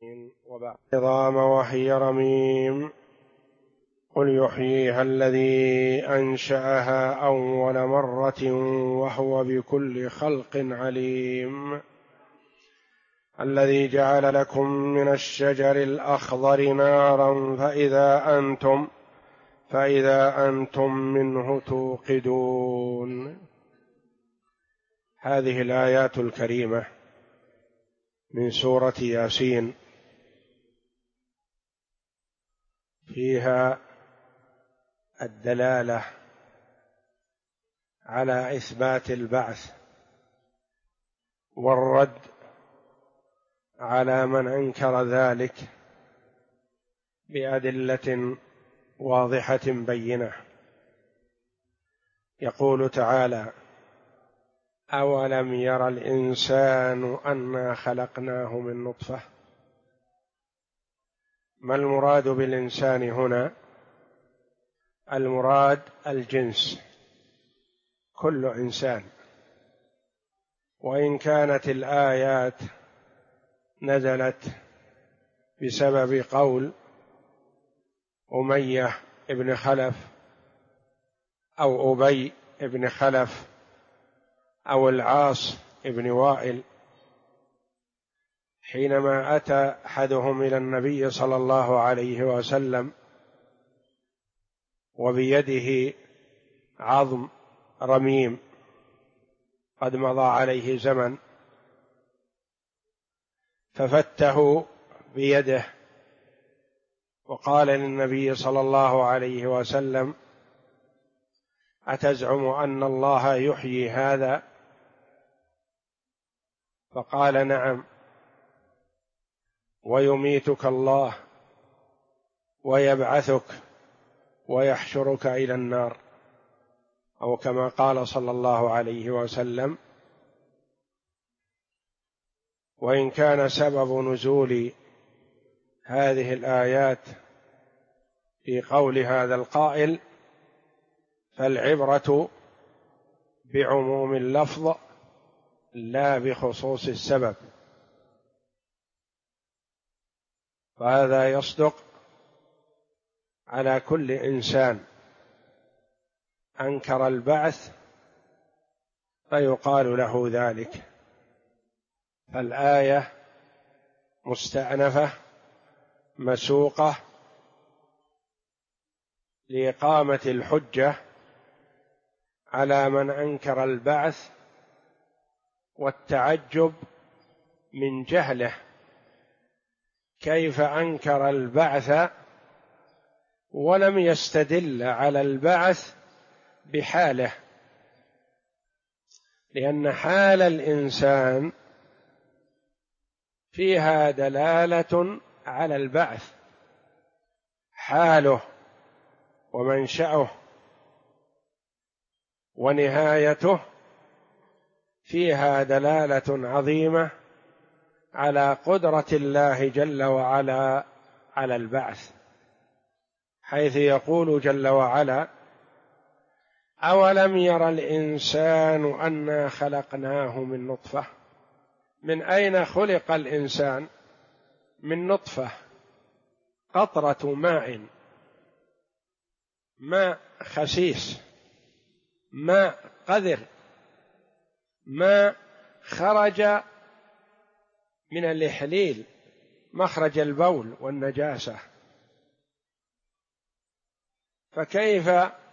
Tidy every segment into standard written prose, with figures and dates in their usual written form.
وبعد عظام وهي رميم. قل يحييها الذي أنشأها أول مرة وهو بكل خلق عليم. الذي جعل لكم من الشجر الأخضر نارا فإذا أنتم منه توقدون. هذه الآيات الكريمة من سورة ياسين فيها الدلالة على إثبات البعث والرد على من أنكر ذلك بأدلة واضحة بينة. يقول تعالى: أولم ير الإنسان أنا خلقناه من نطفة. ما المراد بالإنسان هنا؟ المراد الجنس، كل إنسان. وإن كانت الآيات نزلت بسبب قول أمية ابن خلف أو أبي ابن خلف أو العاص ابن وائل، حينما أتى أحدهم إلى النبي صلى الله عليه وسلم وبيده عظم رميم قد مضى عليه زمن، ففته بيده وقال للنبي صلى الله عليه وسلم: أتزعم أن الله يحيي هذا؟ فقال: نعم، ويميتك الله ويبعثك ويحشرك إلى النار، أو كما قال صلى الله عليه وسلم. وإن كان سبب نزول هذه الآيات في قول هذا القائل، فالعبرة بعموم اللفظ لا بخصوص السبب، فهذا يصدق على كل إنسان أنكر البعث فيقال له ذلك. فالآية مستأنفة مسوقة لإقامة الحجة على من أنكر البعث والتعجب من جهله، كيف أنكر البعث ولم يستدل على البعث بحاله، لأن حال الإنسان فيها دلالة على البعث، حاله ومنشأه ونهايته فيها دلالة عظيمة على قدرة الله جل وعلا على البعث، حيث يقول جل وعلا: أولم ير الإنسان أنا خلقناه من نطفة. من أين خلق الإنسان؟ من نطفة، قطرة ماء خسيس، ماء قذر، ماء خرج من الإحليل، مخرج البول والنجاسة. فكيف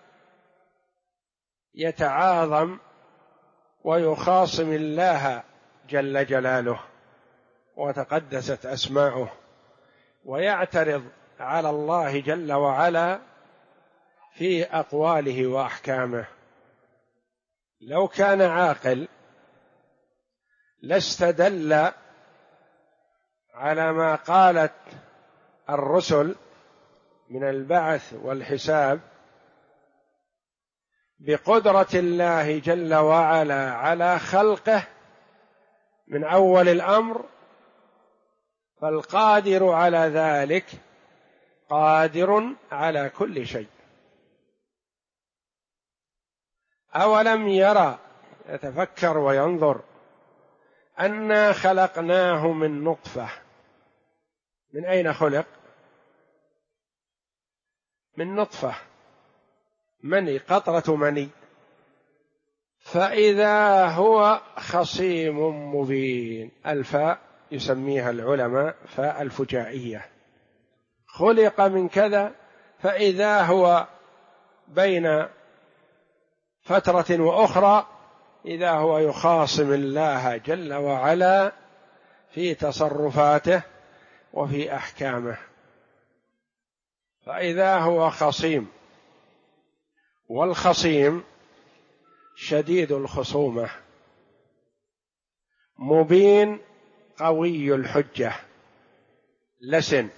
يتعاظم ويخاصم الله جل جلاله وتقدست أسماؤه ويعترض على الله جل وعلا في أقواله وأحكامه؟ لو كان عاقل لاستدل على ما قالت الرسل من البعث والحساب بقدرة الله جل وعلا على خلقه من أول الأمر، فالقادر على ذلك قادر على كل شيء. أولم يرى، يتفكر وينظر، أنا خلقناه من نطفة، من أين خلق؟ من نطفة، مني، قطرة مني، فإذا هو خصيم مبين. الفاء يسميها العلماء فاء الفجائية، خلق من كذا فإذا هو بين فترة وأخرى إذا هو يخاصم الله جل وعلا في تصرفاته وفي أحكامه، فإذا هو خصيم. والخصيم شديد الخصومة، مبين، قوي الحجة، لسن.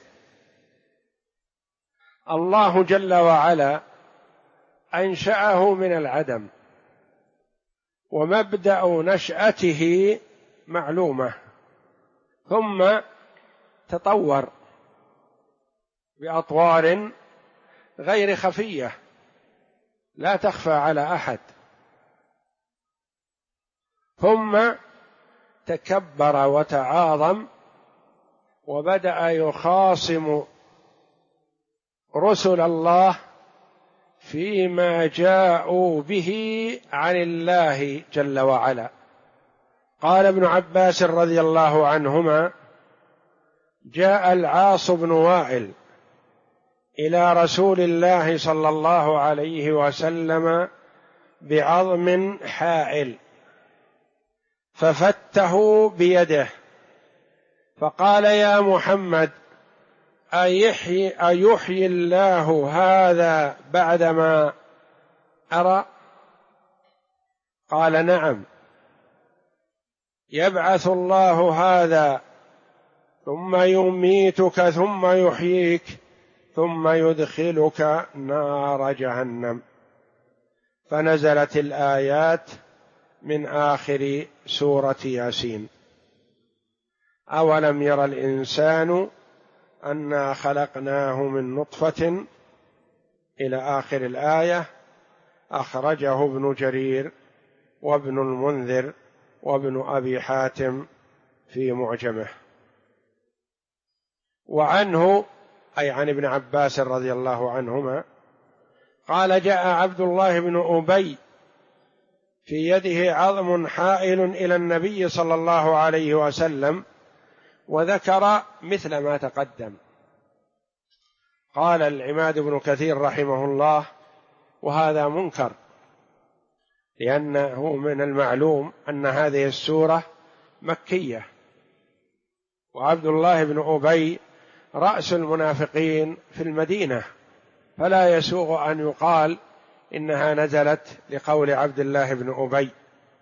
الله جل وعلا أنشأه من العدم، ومبدأ نشأته معلومة، ثم تطور بأطوار غير خفية لا تخفى على أحد، ثم تكبر وتعاظم وبدأ يخاصم رسل الله فيما جاءوا به عن الله جل وعلا. قال ابن عباس رضي الله عنهما: جاء العاص بن وائل إلى رسول الله صلى الله عليه وسلم بعظم حائل، ففته بيده فقال: يا محمد، أيحيي الله هذا بعدما أرى؟ قال: نعم، يبعث الله هذا ثم يميتك ثم يحييك ثم يدخلك نار جهنم. فنزلت الآيات من آخر سورة ياسين: أولم ير الإنسان أنا خلقناه من نطفة، إلى آخر الآية. أخرجه ابن جرير وابن المنذر وابن أبي حاتم في معجمه. وعنه، أي عن ابن عباس رضي الله عنهما، قال: جاء عبد الله بن أبي في يده عظم حائل إلى النبي صلى الله عليه وسلم، وذكر مثل ما تقدم. قال العماد بن كثير رحمه الله: وهذا منكر، لأنه من المعلوم أن هذه السورة مكية، وعبد الله بن أبي رأس المنافقين في المدينة، فلا يسوغ أن يقال إنها نزلت لقول عبد الله بن أبي.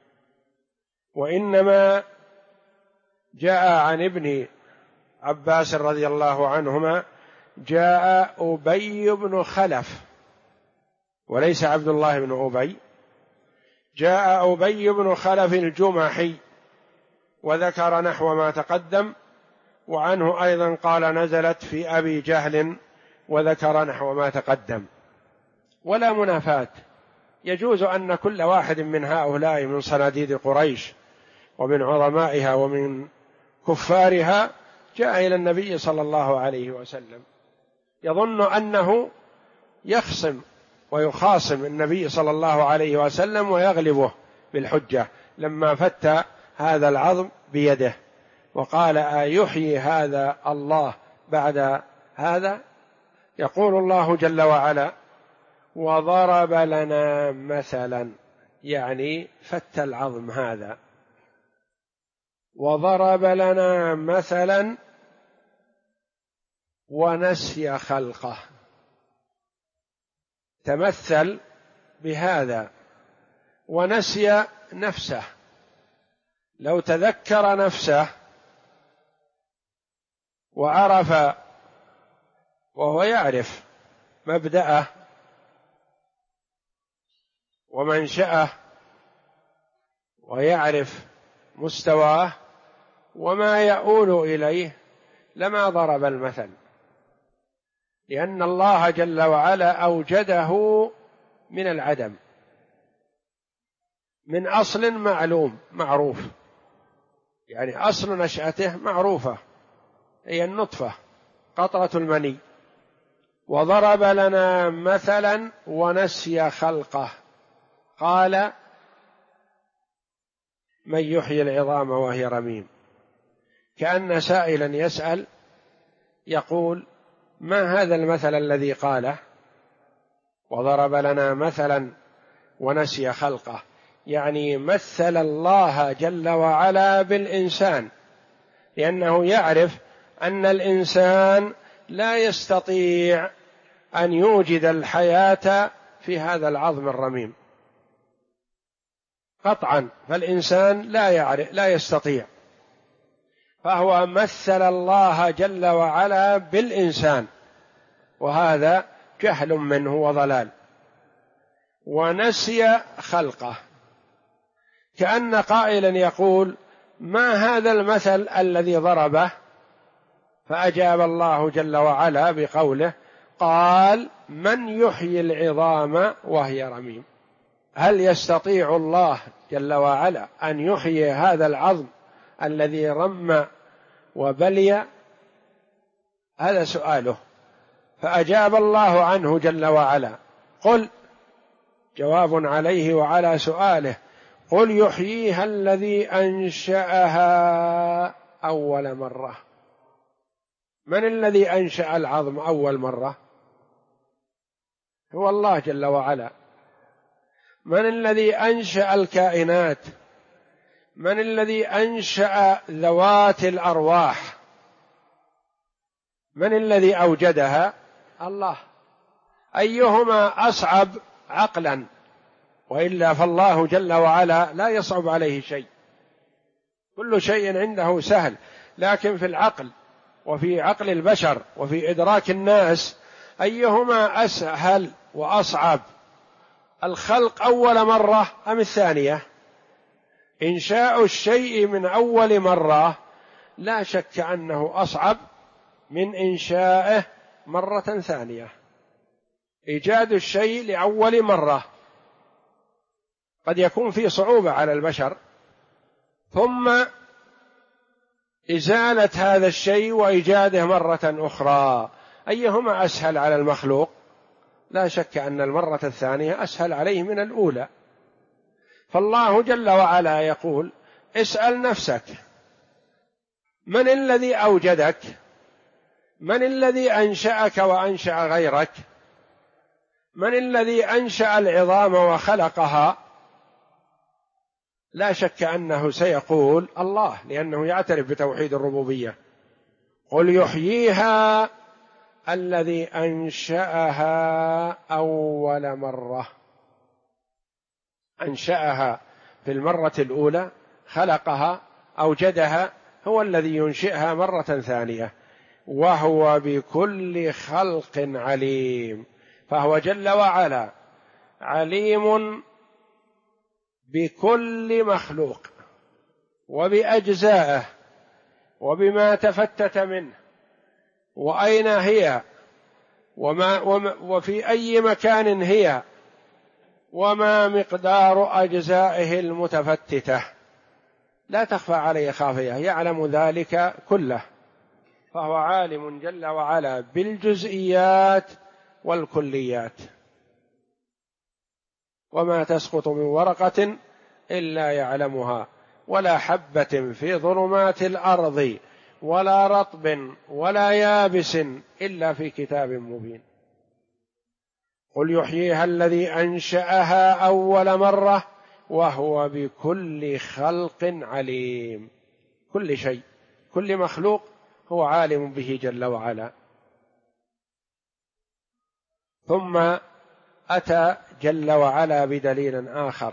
وإنما جاء عن ابن عباس رضي الله عنهما: جاء أبي بن خلف، وليس عبد الله بن أبي. جاء أبي بن خلف الجمحي، وذكر نحو ما تقدم. وعنه أيضا قال: نزلت في أبي جهل، وذكر نحو ما تقدم. ولا منافاة، يجوز أن كل واحد من هؤلاء من صناديد قريش ومن عظمائها ومن كفارها جاء إلى النبي صلى الله عليه وسلم يظن أنه يخصم ويخاصم النبي صلى الله عليه وسلم ويغلبه بالحجة، لما فت هذا العظم بيده وقال: أيحيي هذا الله بعد هذا؟ يقول الله جل وعلا: وضرب لنا مثلا، يعني فت العظم هذا، وضرب لنا مثلا ونسي خلقه، تمثل بهذا ونسي نفسه. لو تذكر نفسه وعرف، وهو يعرف مبدأه ومنشأه ويعرف مستواه وما يؤول إليه، لما ضرب المثل، لأن الله جل وعلا أوجده من العدم، من أصل معلوم معروف، يعني أصل نشأته معروفة هي النطفة، قطرة المني، وضرب لنا مثلا ونسي خلقه، قال من يحيي العظام وهي رميم. كأن سائلا يسأل يقول ما هذا المثل الذي قاله وضرب لنا مثلا ونسي خلقه؟ يعني مثل الله جل وعلا بالإنسان، لأنه يعرف أن الإنسان لا يستطيع أن يوجد الحياة في هذا العظم الرميم قطعا، فالإنسان لا يستطيع، فهو مثل الله جل وعلا بالإنسان، وهذا جهل منه وضلال. ونسي خلقه، كأن قائلا يقول ما هذا المثل الذي ضربه؟ فأجاب الله جل وعلا بقوله قال من يحيي العظام وهي رميم. هل يستطيع الله جل وعلا أن يحيي هذا العظم الذي رم وبلي؟ هذا سؤاله، فأجاب الله عنه جل وعلا. قل، جواب عليه وعلى سؤاله، قل يحييها الذي أنشأها أول مرة. من الذي أنشأ العظم أول مرة؟ هو الله جل وعلا. من الذي أنشأ الكائنات؟ من الذي أنشأ ذوات الأرواح؟ من الذي أوجدها؟ الله. أيهما أصعب عقلا؟ وإلا فالله جل وعلا لا يصعب عليه شيء، كل شيء عنده سهل، لكن في العقل وفي عقل البشر وفي إدراك الناس أيهما أسهل وأصعب؟ الخلق أول مرة أم الثانية؟ إنشاء الشيء من أول مرة لا شك أنه أصعب من إنشائه مرة ثانية. إيجاد الشيء لأول مرة قد يكون فيه صعوبة على البشر، ثم إزالة هذا الشيء وإيجاده مرة أخرى، أيهما أسهل على المخلوق؟ لا شك أن المرة الثانية أسهل عليه من الأولى. فالله جل وعلا يقول اسأل نفسك من الذي أوجدك؟ من الذي أنشأك وأنشأ غيرك؟ من الذي أنشأ العظام وخلقها؟ لا شك أنه سيقول الله، لأنه يعترف بتوحيد الربوبية. قل يحييها الذي أنشأها أول مرة. أنشأها في المرة الأولى، خلقها أوجدها، هو الذي ينشئها مرة ثانية، وهو بكل خلق عليم. فهو جل وعلا عليم بكل مخلوق وبأجزائه وبما تفتت منه وأين هي وفي أي مكان هي وما مقدار أجزائه المتفتتة، لا تخفى عليه خافية، يعلم ذلك كله. فهو عالم جل وعلا بالجزئيات والكليات. وما تسقط من ورقة إلا يعلمها، ولا حبة في ظلمات الأرض ولا رطب ولا يابس إلا في كتاب مبين. قل يحييها الذي أنشأها أول مرة وهو بكل خلق عليم. كل شيء، كل مخلوق هو عالم به جل وعلا. ثم أتى جل وعلا بدليل آخر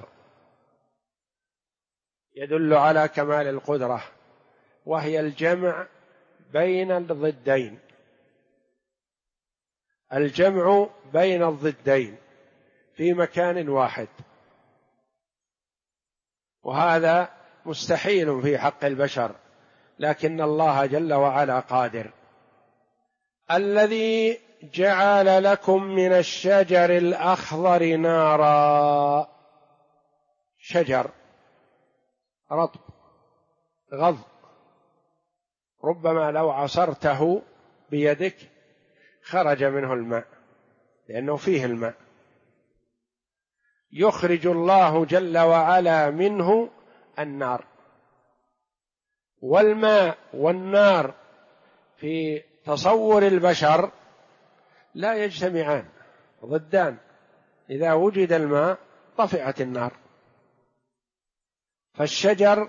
يدل على كمال القدرة، وهي الجمع بين الضدين، الجمع بين الضدين في مكان واحد، وهذا مستحيل في حق البشر، لكن الله جل وعلا قادر. الذي جعل لكم من الشجر الأخضر نارا، شجر رطب غض، ربما لو عصرته بيدك خرج منه الماء، لأنه فيه الماء، يخرج الله جل وعلا منه النار. والماء والنار في تصور البشر لا يجتمعان، ضدان. إذا وجد الماء طفئت النار. فالشجر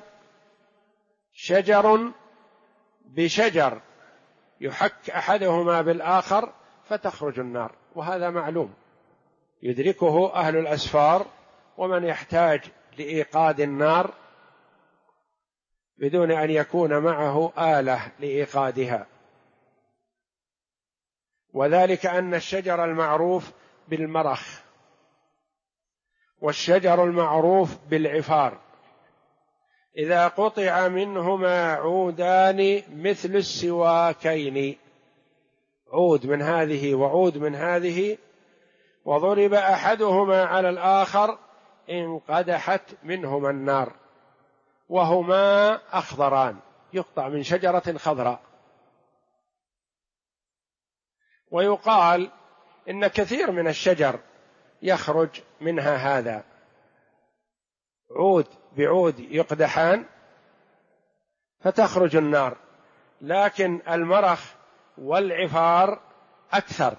شجر بشجر يحك أحدهما بالآخر فتخرج النار، وهذا معلوم يدركه أهل الأسفار، ومن يحتاج لإيقاد النار بدون أن يكون معه آلة لإيقادها. وذلك أن الشجر المعروف بالمرخ، والشجر المعروف بالعفار، إذا قطع منهما عودان مثل السواكين، عود من هذه وعود من هذه، وضرب أحدهما على الآخر انقدحت منهما النار، وهما أخضران، يقطع من شجرة خضراء. ويقال إن كثير من الشجر يخرج منها هذا، عود بعود يقدحان فتخرج النار، لكن المرخ والعفار أكثر،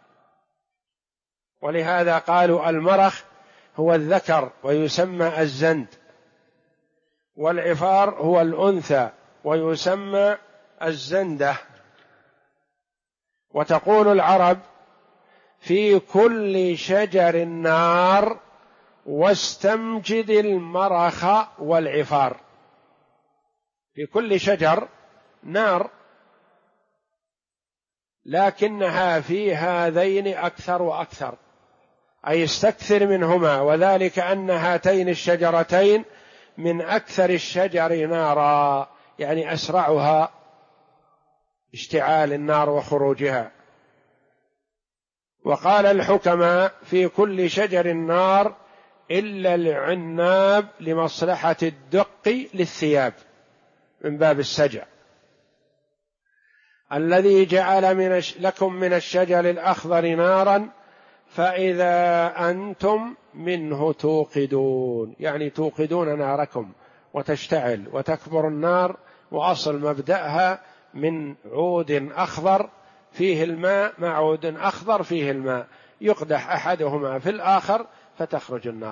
ولهذا قالوا المرخ هو الذكر ويسمى الزند، والعفار هو الأنثى ويسمى الزندة. وتقول العرب: في كل شجر نار واستمجد المرخ والعفار. في كل شجر نار، لكنها في هذين أكثر وأكثر، أي استكثر منهما، وذلك أن هاتين الشجرتين من أكثر الشجر نارا، يعني أسرعها اشتعال النار وخروجها. وقال الحكماء: في كل شجر نار إلا العناب لمصلحة الدق للثياب، من باب السجع. الذي جعل لكم من الشجر الأخضر نارا فإذا أنتم منه توقدون، يعني توقدون ناركم وتشتعل وتكبر النار، وأصل مبدأها من عود أخضر فيه الماء مع عود أخضر فيه الماء، يقدح أحدهما في الآخر فتخرج النار.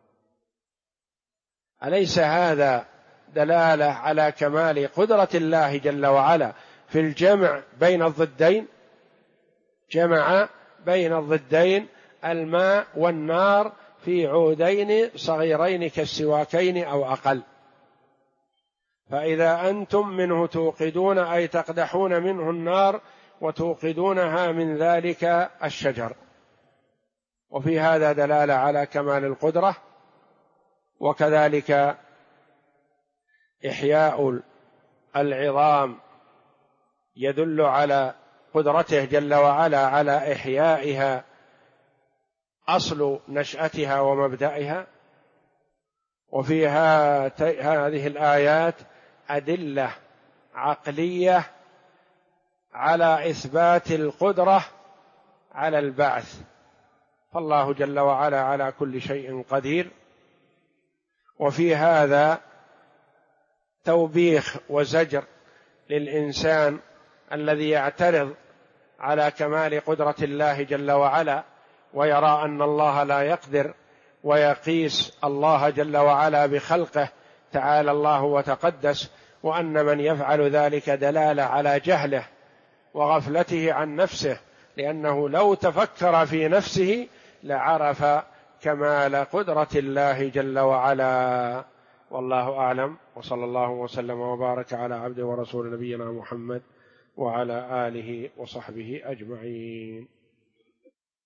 أليس هذا دلالة على كمال قدرة الله جل وعلا في الجمع بين الضدين؟ جمع بين الضدين، الماء والنار، في عودين صغيرين كالسواكين أو أقل. فإذا أنتم منه توقدون، أي تقدحون منه النار وتوقدونها من ذلك الشجر. وفي هذا دلالة على كمال القدرة، وكذلك إحياء العظام يدل على قدرته جل وعلا على إحيائها، أصل نشأتها ومبدأها. وفي هذه الآيات أدلة عقلية على إثبات القدرة على البعث، فالله جل وعلا على كل شيء قدير. وفي هذا توبيخ وزجر للإنسان الذي يعترض على كمال قدرة الله جل وعلا، ويرى أن الله لا يقدر، ويقيس الله جل وعلا بخلقه تعالى الله وتقدس، وأن من يفعل ذلك دلالة على جهله وغفلته عن نفسه، لأنه لو تفكر في نفسه لعرف كمال قدرة الله جل وعلا. والله أعلم، وصلى الله وسلم وبارك على عبده ورسول نبينا محمد وعلى آله وصحبه أجمعين.